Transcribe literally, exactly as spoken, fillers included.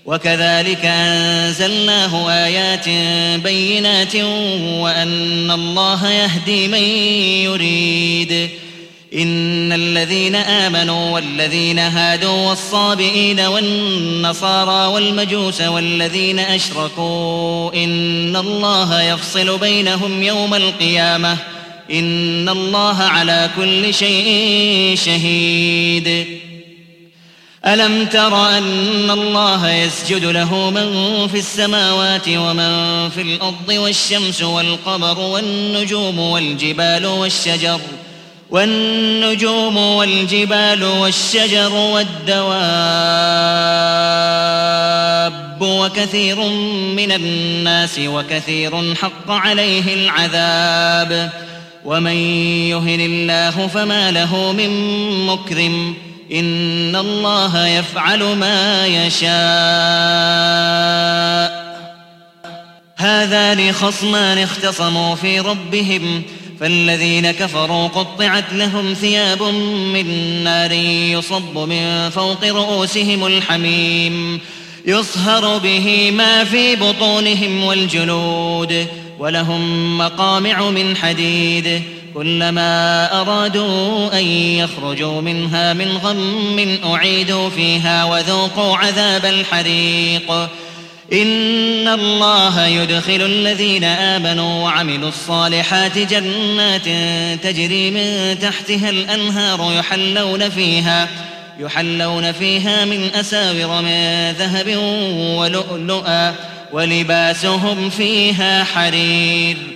وكذلك أنزلناه آيات بينات وأن الله يهدي من يريد. إن الذين آمنوا والذين هادوا والصابئين والنصارى والمجوس والذين أشركوا إن الله يفصل بينهم يوم القيامة إن الله على كل شيء شهيد. ألم تر أن الله يسجد له من في السماوات ومن في الأرض والشمس والقمر والنجوم والجبال والشجر والنجوم والجبال والشجر والدواب وكثير من الناس وكثير حق عليه العذاب ومن يهن الله فما له من مكرم إن الله يفعل ما يشاء. هذان خصمان اختصموا في ربهم فالذين كفروا قطعت لهم ثياب من نار يصب من فوق رؤوسهم الحميم يصهر به ما في بطونهم والجلود ولهم مقامع من حديد كلما أرادوا أن يخرجوا منها من غم أعيدوا فيها وذوقوا عذاب الحريق. إن الله يدخل الذين آمنوا وعملوا الصالحات جنات تجري من تحتها الأنهار يحلون فيها يحلون فيها من أساور من ذهب ولؤلؤا ولباسهم فيها حرير.